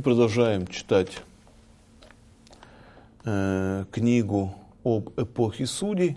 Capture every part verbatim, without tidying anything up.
продолжаем читать э, книгу об эпохе судей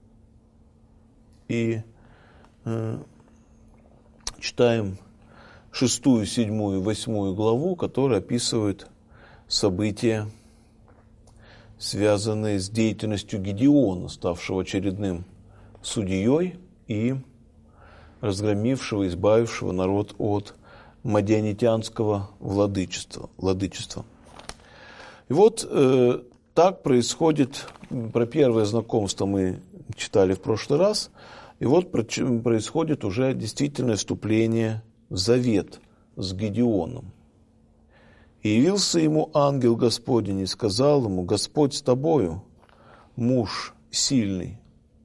и э, читаем шестую, седьмую, восьмую главу, которые описывают события, связанные с деятельностью Гедеона, ставшего очередным судьей и разгромившего, избавившего народ от мадианитянского владычества. владычества. И вот э, так происходит, про первое знакомство мы читали в прошлый раз, и вот происходит уже действительное вступление в завет с Гедеоном. «И явился ему ангел Господень и сказал ему: Господь с тобою, муж сильный.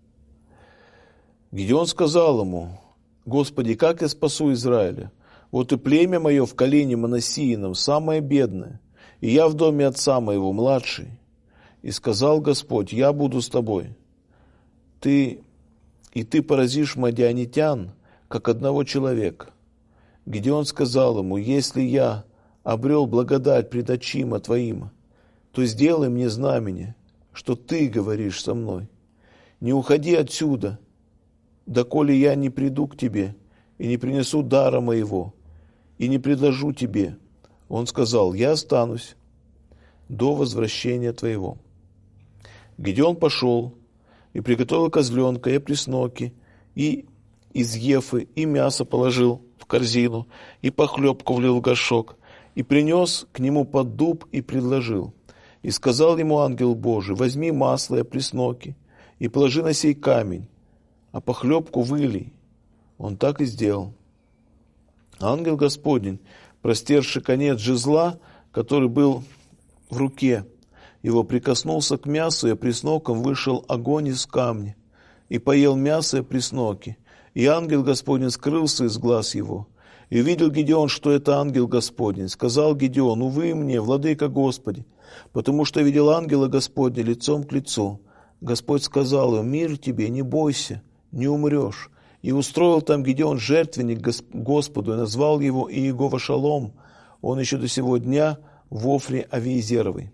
Гедеон сказал ему: Господи, как я спасу Израиля? Вот и племя мое в колене Манассиином, самое бедное, и я в доме отца моего, младший. И сказал Господь: я буду с тобой. Ты, и ты поразишь мадианитян, как одного человека. Гедеон сказал ему: если я обрел благодать пред очима твоим, то сделай мне знамение, что ты говоришь со мной. Не уходи отсюда, доколе я не приду к тебе и не принесу дара моего, и не предложу тебе. Он сказал: я останусь до возвращения твоего. Гедеон пошел и приготовил козленка и опресноки, и из ефы, и мясо положил в корзину, и похлебку влил в горшок, и принес к нему под дуб и предложил. И сказал ему ангел Божий: возьми масло и опресноки, и положи на сей камень, а похлебку вылей. Он так и сделал. Ангел Господень, простерши конец жезла, который был в руке его, прикоснулся к мясу, и опресноком вышел огонь из камня, и поел мясо и опресноки. И ангел Господень скрылся из глаз его. И увидел Гедеон, что это ангел Господень. Сказал Гедеон: увы мне, владыка Господи, потому что видел ангела Господня лицом к лицу. Господь сказал ему: мир тебе, не бойся, не умрешь. И устроил там Гедеон жертвенник Господу, и назвал его Иегова Шалом. Он еще до сего дня в Офре Авиезеровой.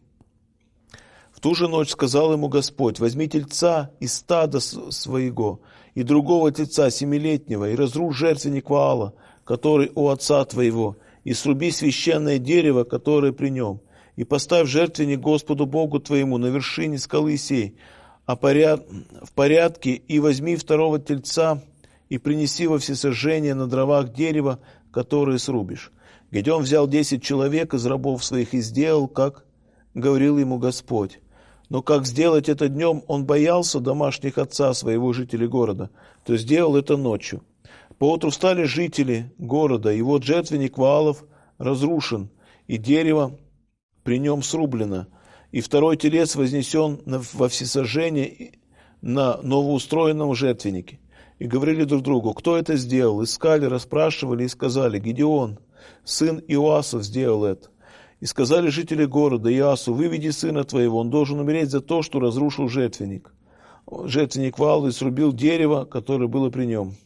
В ту же ночь сказал ему Господь: возьми тельца из стада своего, и другого тельца семилетнего, и разрушь жертвенник Ваала, который у отца твоего, и сруби священное дерево, которое при нем, и поставь жертвенник Господу Богу твоему на вершине скалы сей, а поряд... в порядке, и возьми второго тельца, и принеси во всесожжение на дровах дерева, которые срубишь. Гедеон взял десять человек из рабов своих и сделал, как говорил ему Господь. Но как сделать это днем, он боялся домашних отца своего, жителей города, то сделал это ночью. Поутру встали жители города, и вот жертвенник Ваалов разрушен, и дерево при нем срублено, и второй телец вознесен во всесожжение на новоустроенном жертвеннике. И говорили друг другу: кто это сделал? Искали, расспрашивали и сказали: Гедеон, сын Иоасов, сделал это. И сказали жители города Иоасу: выведи сына твоего, он должен умереть за то, что разрушил жертвенник. Жертвенник Ваала и срубил дерево, которое было при нем.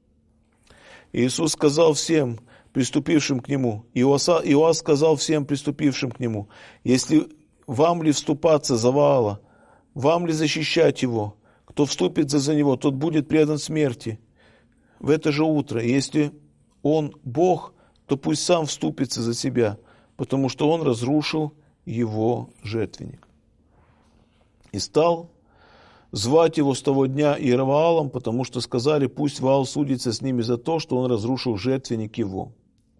И Иисус сказал всем, приступившим к нему, Иоаса, Иоас сказал всем, приступившим к нему: если вам ли вступаться за Ваала, вам ли защищать его? Кто вступится за него, тот будет предан смерти в это же утро. Если он Бог, то пусть сам вступится за себя, потому что он разрушил его жертвенник. И стал звать его с того дня Иероваалом, потому что сказали: пусть Ваал судится с ними за то, что он разрушил жертвенник его.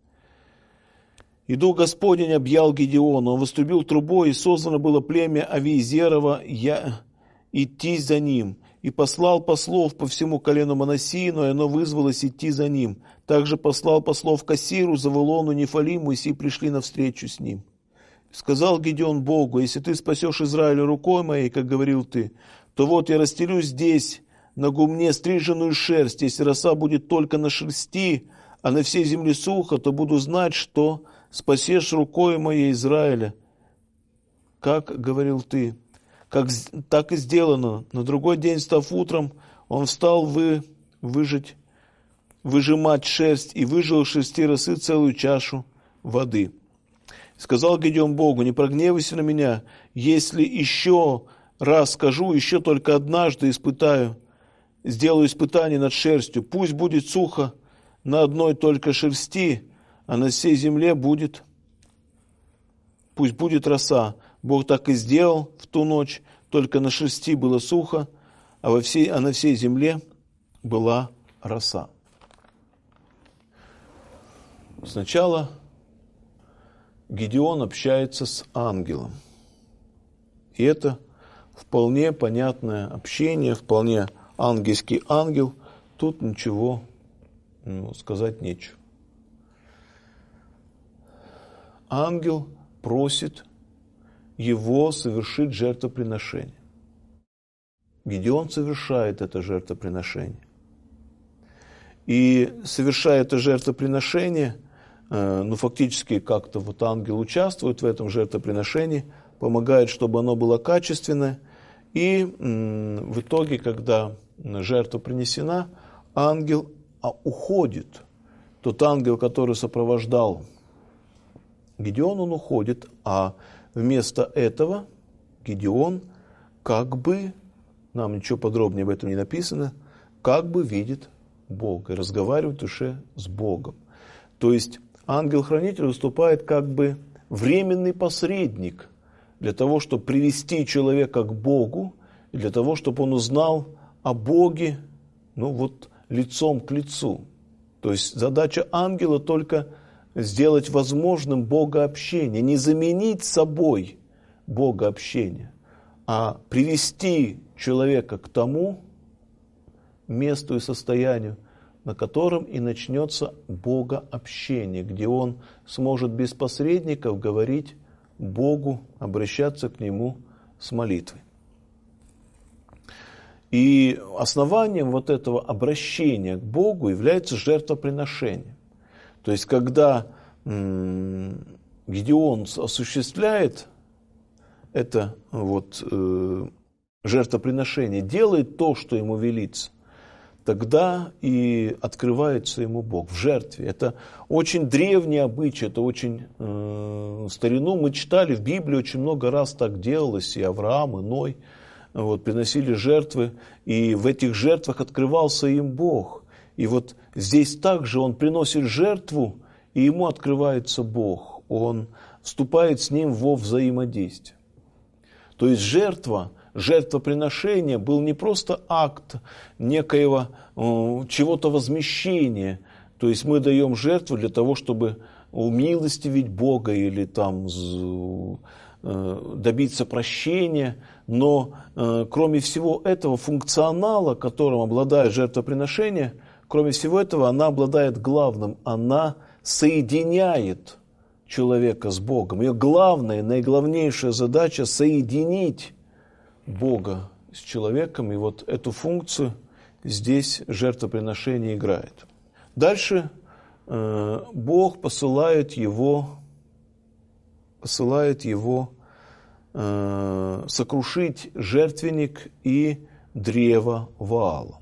И дух Господень объял Гедеона, он вострубил трубой, и созвано было племя Авиезерова я... идти за ним, и послал послов по всему колену Манассиину, и оно вызвалось идти за ним. Также послал послов к Ассиру, Завулону, Нефалиму, и сии пришли навстречу с ним. Сказал Гедеон Богу: если ты спасешь Израиля рукой моей, как говорил ты, то вот я расстелю здесь на гумне стриженную шерсть. Если роса будет только на шерсти, а на всей земле сухо, то буду знать, что спасешь рукой моей Израиля, как говорил ты. Как, так и сделано. На другой день, став утром, он встал вы, выжать, выжимать шерсть, и выжил из шерсти росы целую чашу воды. Сказал Гидеон Богу: не прогневайся на меня, если еще раз скажу, еще только однажды испытаю, сделаю испытание над шерстью, пусть будет сухо на одной только шерсти, а на всей земле будет, пусть будет роса. Бог так и сделал в ту ночь, только на шерсти было сухо, а, во всей, а на всей земле была роса. Сначала Гидеон общается с ангелом. И это вполне понятное общение, вполне ангельский ангел. Тут ничего ну, сказать нечего. Ангел просит его совершить жертвоприношение. Гидеон совершает это жертвоприношение. И совершая это жертвоприношение, ну, фактически как-то вот ангел участвует в этом жертвоприношении, помогает, чтобы оно было качественное. И в итоге, когда жертва принесена, ангел уходит. Тот ангел, который сопровождал Гидеон, он уходит, а вместо этого Гидеон как бы, нам ничего подробнее об этом не написано, как бы видит Бога и разговаривает в душе с Богом. То есть ангел-хранитель выступает как бы временный посредник для того, чтобы привести человека к Богу, и для того, чтобы он узнал о Боге, ну вот, лицом к лицу. То есть задача ангела только сделать возможным богообщение, не заменить собой богообщение, а привести человека к тому месту и состоянию, на котором и начнется богообщение, где он сможет без посредников говорить Богу, обращаться к Нему с молитвой. И основанием вот этого обращения к Богу является жертвоприношение. То есть, когда м- Гидеон осуществляет это вот, э- жертвоприношение, делает то, что ему велится, тогда и открывается ему Бог в жертве. Это очень древний обычай, это очень э, старину мы читали в Библии, очень много раз так делалось, и Авраам, и Ной вот, приносили жертвы, и в этих жертвах открывался им Бог. И вот здесь также он приносит жертву, и ему открывается Бог, он вступает с ним во взаимодействие. То есть жертва, жертвоприношение был не просто акт некоего э, чего-то возмещения, то есть мы даем жертву для того, чтобы умилостивить Бога или там э, добиться прощения, но э, кроме всего этого функционала, которым обладает жертвоприношение, кроме всего этого она обладает главным, она соединяет человека с Богом. Ее главная, наиглавнейшая задача — соединить Бога с человеком, и вот эту функцию здесь жертвоприношение играет. Дальше э, Бог посылает его, посылает его э, сокрушить жертвенник и древо Ваала.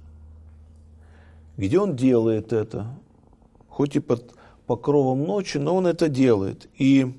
Где он делает это? Хоть и под покровом ночи, но он это делает. И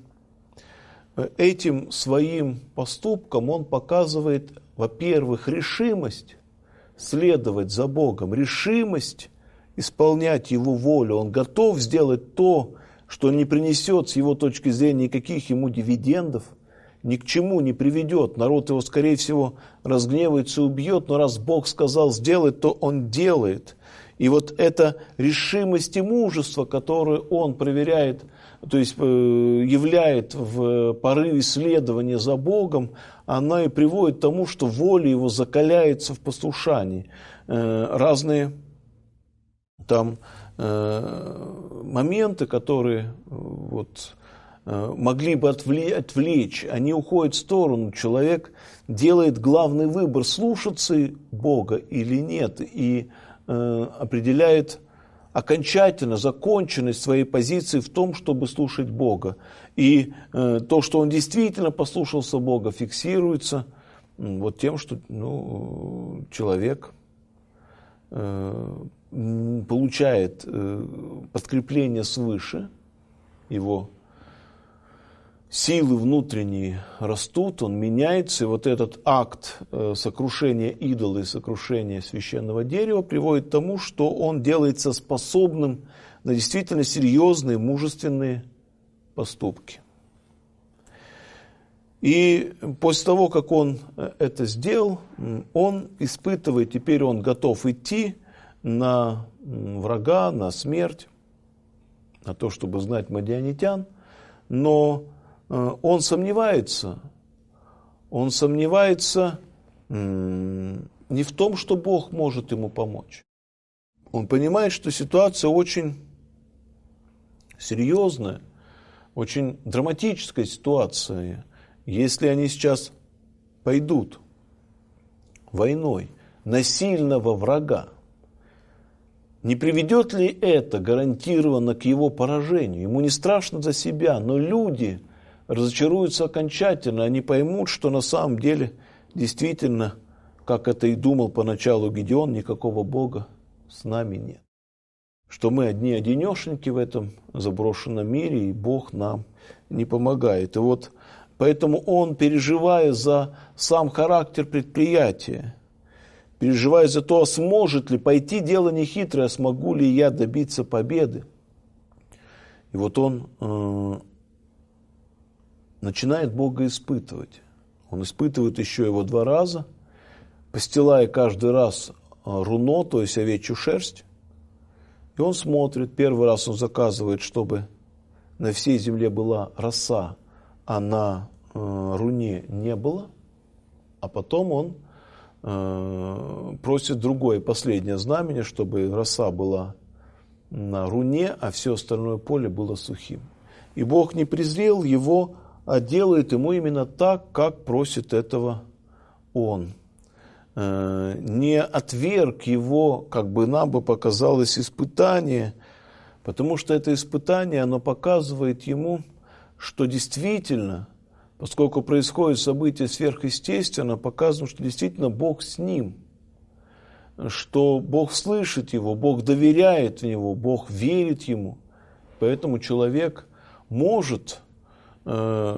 этим своим поступком он показывает, во-первых, решимость следовать за Богом, решимость исполнять Его волю. Он готов сделать то, что не принесет с его точки зрения никаких ему дивидендов, ни к чему не приведет. Народ его, скорее всего, разгневается и убьет, но раз Бог сказал сделать, то он делает. И вот эта решимость и мужество, которое он проверяет, то есть являет в порыве следования за Богом, она и приводит к тому, что воля его закаляется в послушании. Разные там моменты, которые вот могли бы отвлечь, они уходят в сторону. Человек делает главный выбор, слушаться Бога или нет, и определяет окончательно законченность своей позиции в том, чтобы слушать Бога. И э, то, что он действительно послушался Бога, фиксируется э, вот тем, что ну, человек э, получает э, подкрепление свыше, его силы внутренние растут, он меняется, и вот этот акт сокрушения идола и сокрушения священного дерева приводит к тому, что он делается способным на действительно серьезные, мужественные поступки. И после того, как он это сделал, он испытывает, теперь он готов идти на врага, на смерть, на то, чтобы знать мадианитян, но он сомневается, он сомневается не в том, что Бог может ему помочь. Он понимает, что ситуация очень серьезная, очень драматическая ситуация. Если они сейчас пойдут войной на сильного врага, не приведет ли это гарантированно к его поражению? Ему не страшно за себя, но люди разочаруются окончательно, они поймут, что на самом деле действительно, как это и думал поначалу Гедеон, никакого Бога с нами нет. Что мы одни-одинешеньки в этом заброшенном мире, и Бог нам не помогает. И вот поэтому он, переживая за сам характер предприятия, переживая за то, сможет ли пойти, дело нехитрое, смогу ли я добиться победы. И вот он э, начинает Бога испытывать. Он испытывает еще его два раза, постилая каждый раз руно, то есть овечью шерсть. И он смотрит, первый раз он заказывает, чтобы на всей земле была роса, а на э, руне не было. А потом он э, просит другое, последнее знамение, чтобы роса была на руне, а все остальное поле было сухим. И Бог не презрел его, а делает ему именно так, как просит этого он. Э, не отверг его, как бы нам бы показалось, испытание, потому что это испытание, оно показывает ему, что действительно, поскольку происходит событие сверхъестественное, показано, что действительно Бог с ним, что Бог слышит его, Бог доверяет в него, Бог верит ему. Поэтому человек может э,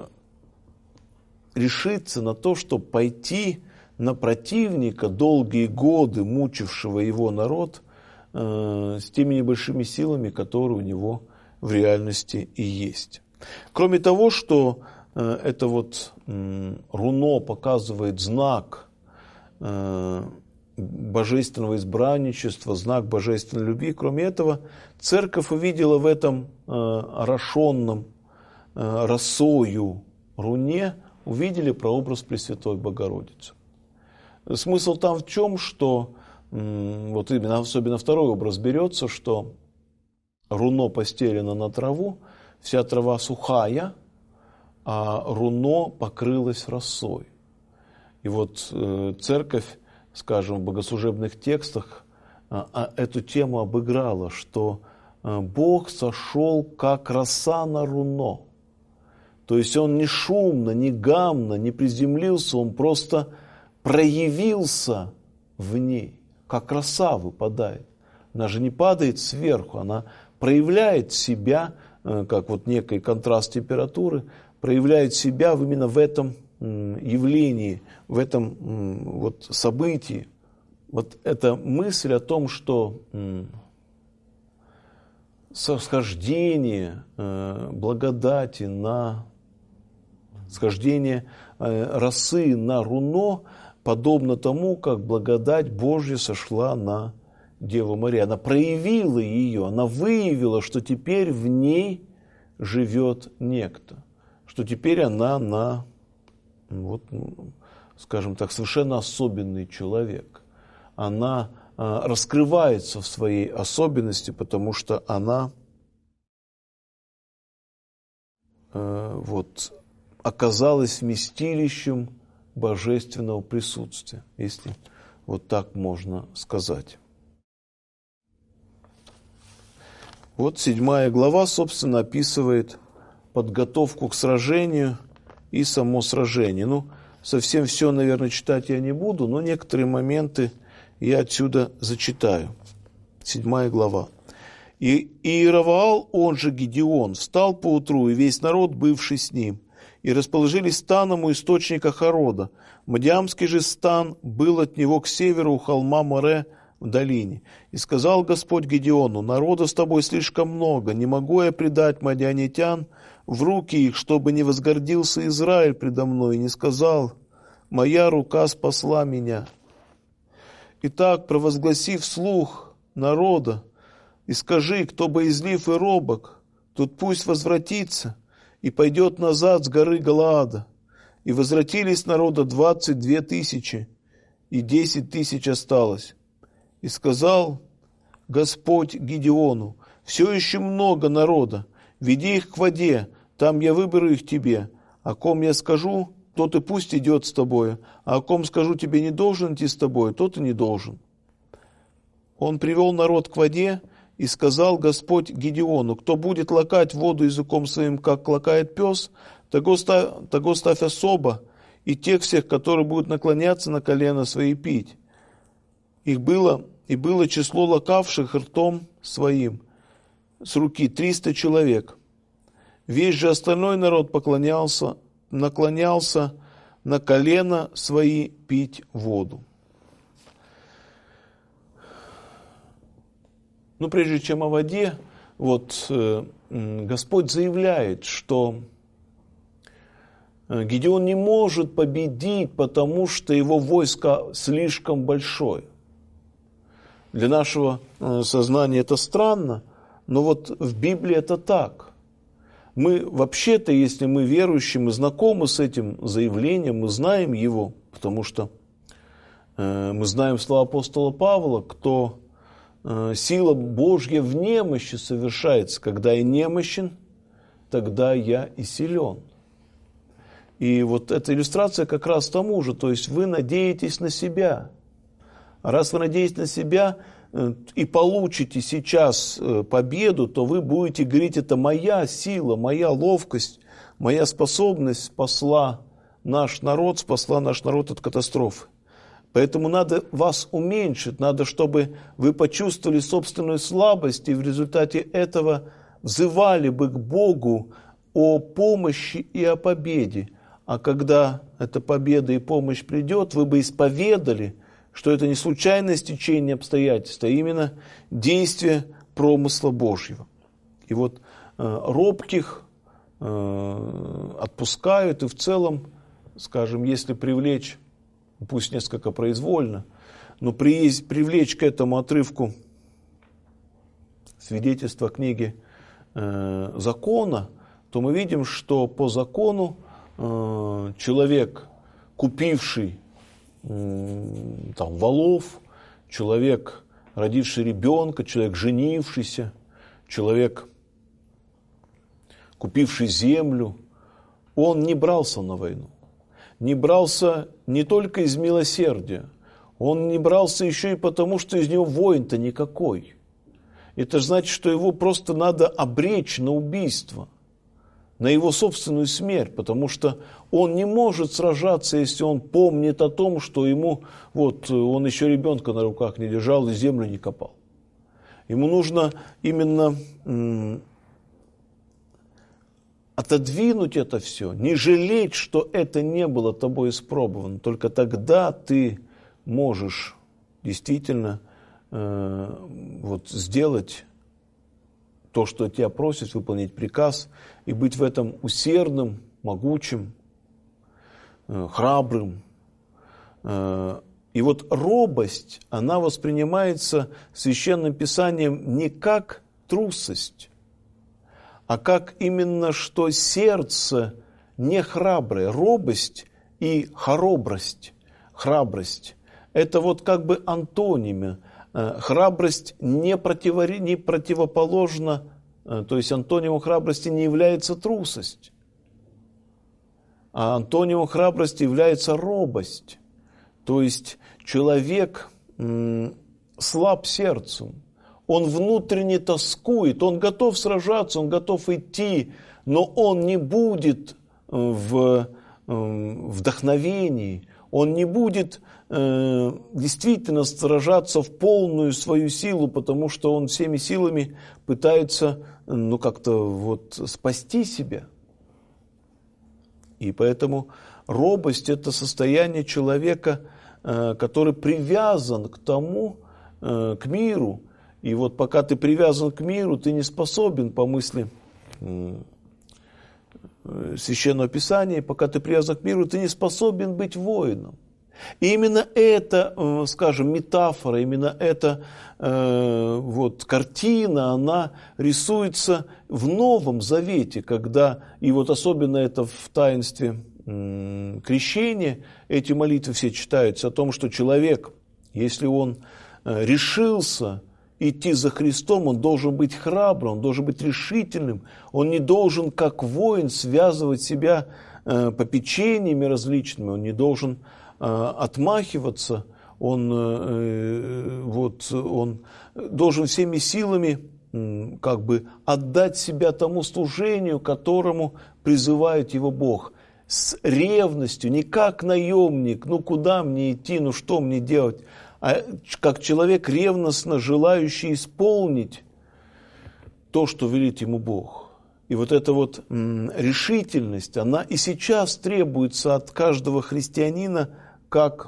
решиться на то, чтобы пойти на противника, долгие годы мучившего его народ, э, с теми небольшими силами, которые у него в реальности и есть. Кроме того, что э, это вот э, руно показывает знак э, божественного избранничества, знак божественной любви, кроме этого, церковь увидела в этом э, орошенном э, росою руне, увидели прообраз Пресвятой Богородицы. Смысл там в чем, что э, вот именно особенно второй образ берется, что руно постелено на траву, вся трава сухая, а руно покрылось росой. И вот э, церковь, скажем, в богослужебных текстах э, эту тему обыграла, что э, Бог сошел как роса на руно. То есть он не шумно, не гамно, не приземлился, он просто проявился в ней, как роса выпадает. Она же не падает сверху, она проявляет себя, как вот некий контраст температуры, проявляет себя именно в этом явлении, в этом вот событии. Вот эта мысль о том, что схождение благодати на схождение росы на руно подобно тому, как благодать Божья сошла на Деву Марию. Она проявила ее, она выявила, что теперь в ней живет некто, что теперь она на, вот, скажем так, совершенно особенный человек. Она а, раскрывается в своей особенности, потому что она а, вот, оказалась вместилищем божественного присутствия, если вот так можно сказать. Вот седьмая глава, собственно, описывает подготовку к сражению и само сражение. Ну, совсем все, наверное, читать я не буду, но некоторые моменты я отсюда зачитаю. Седьмая глава. «И Иеровоал, он же Гедеон, встал поутру, и весь народ, бывший с ним, и расположились станом у источника Харода. Мадиамский же стан был от него к северу у холма Море в долине. И сказал Господь Гедеону: народа с тобой слишком много, не могу я предать мадианитян в руки их, чтобы не возгордился Израиль предо мной, и не сказал: моя рука спасла меня. Итак, провозгласи вслух народа, и скажи: кто боязлив и робок, тот пусть возвратится и пойдет назад с горы Галаада. И возвратились народа двадцать две тысячи, и десять тысяч осталось. И сказал Господь Гедеону: все еще много народа, веди их к воде, там я выберу их тебе. О ком я скажу, тот и пусть идет с тобою, а о ком скажу, тебе не должен идти с тобою, тот и не должен. Он привел народ к воде, и сказал Господь Гедеону: кто будет лакать воду языком своим, как лакает пес, того ставь, того ставь особо, и тех всех, которые будут наклоняться на колено свои пить. Их было, и было число лакавших ртом своим с руки триста человек. Весь же остальной народ поклонялся, наклонялся на колено свои пить воду. Но прежде чем о воде, вот э, Господь заявляет, что Гедеон не может победить, потому что его войско слишком большое. Для нашего сознания это странно, но вот в Библии это так. Мы вообще-то, если мы верующие, мы знакомы с этим заявлением, мы знаем его, потому что э, мы знаем слова апостола Павла: кто э, сила Божья в немощи совершается, когда я немощен, тогда я и силен. И вот эта иллюстрация как раз тому же, то есть вы надеетесь на себя. А раз вы надеетесь на себя и получите сейчас победу, то вы будете говорить: это моя сила, моя ловкость, моя способность спасла наш народ, спасла наш народ от катастрофы. Поэтому надо вас уменьшить, надо, чтобы вы почувствовали собственную слабость и в результате этого взывали бы к Богу о помощи и о победе. А когда эта победа и помощь придет, вы бы исповедали, что это не случайное стечение обстоятельств, а именно действие промысла Божьего. И вот э, робких э, отпускают, и в целом, скажем, если привлечь, пусть несколько произвольно, но при, привлечь к этому отрывку свидетельства книги э, закона, то мы видим, что по закону э, человек, купивший там валов, человек, родивший ребенка, человек, женившийся, человек, купивший землю, он не брался на войну. Не брался не только из милосердия, он не брался еще и потому, что из него воин-то никакой. Это же значит, что его просто надо обречь на убийство, на его собственную смерть, потому что он не может сражаться, если он помнит о том, что ему, вот, он еще ребенка на руках не держал и землю не копал. Ему нужно именно м, отодвинуть это все, не жалеть, что это не было тобой испробовано. Только тогда ты можешь действительно э, вот, сделать то, что тебя просят, выполнить приказ, и быть в этом усердным, могучим, э, храбрым. Э, и вот робость, она воспринимается Священным Писанием не как трусость, а как именно, что сердце не храброе. Робость и хоробрость, храбрость – это вот как бы антонимы. Храбрость не, противори, не противоположна, то есть антонимом храбрости не является трусость, а антонимом храбрости является робость. То есть человек м, слаб сердцем, он внутренне тоскует, он готов сражаться, он готов идти, но он не будет в вдохновении, он не будет э, действительно сражаться в полную свою силу, потому что он всеми силами пытается ну, как-то вот спасти себя. И поэтому робость – это состояние человека, который привязан к тому, к миру. И вот пока ты привязан к миру, ты не способен, по мысли Священного Писания, пока ты привязан к миру, ты не способен быть воином. И именно эта, скажем, метафора, именно эта э, вот, картина, она рисуется в Новом Завете, когда, и вот особенно это в таинстве э, крещения, эти молитвы все читаются о том, что человек, если он э, решился идти за Христом, он должен быть храбрым, он должен быть решительным, он не должен, как воин, связывать себя э, попечениями различными, он не должен отмахиваться, он, вот, он должен всеми силами как бы отдать себя тому служению, которому призывает его Бог. С ревностью, не как наемник, ну куда мне идти, ну что мне делать, а как человек ревностно желающий исполнить то, что велит ему Бог. И вот эта вот решительность, она и сейчас требуется от каждого христианина, как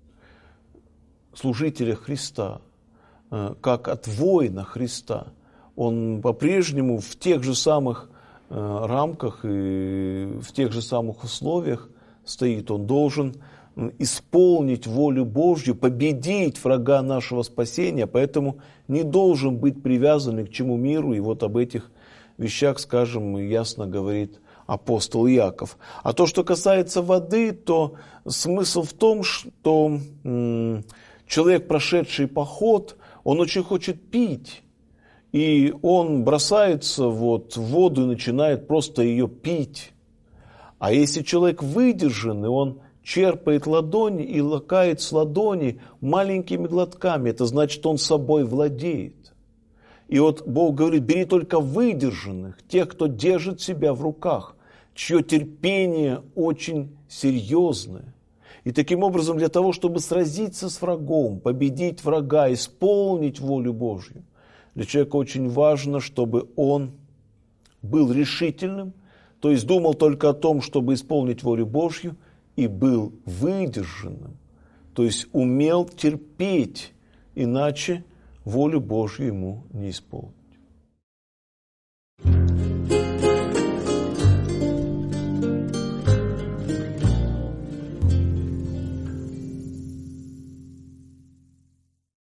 служителя Христа, как от воина Христа. Он по-прежнему в тех же самых рамках и в тех же самых условиях стоит. Он должен исполнить волю Божью, победить врага нашего спасения, поэтому не должен быть привязан к чему миру. И вот об этих вещах, скажем, ясно говорит апостол Иаков. А то, что касается воды, то смысл в том, что м, человек, прошедший поход, он очень хочет пить. И он бросается вот в воду и начинает просто ее пить. А если человек выдержанный, он черпает ладони и лакает с ладони маленькими глотками, это значит, он собой владеет. И вот Бог говорит, бери только выдержанных, тех, кто держит себя в руках, чье терпение очень серьезное. И таким образом, для того, чтобы сразиться с врагом, победить врага, исполнить волю Божью, для человека очень важно, чтобы он был решительным, то есть думал только о том, чтобы исполнить волю Божью, и был выдержанным, то есть умел терпеть, иначе волю Божью ему не исполнить.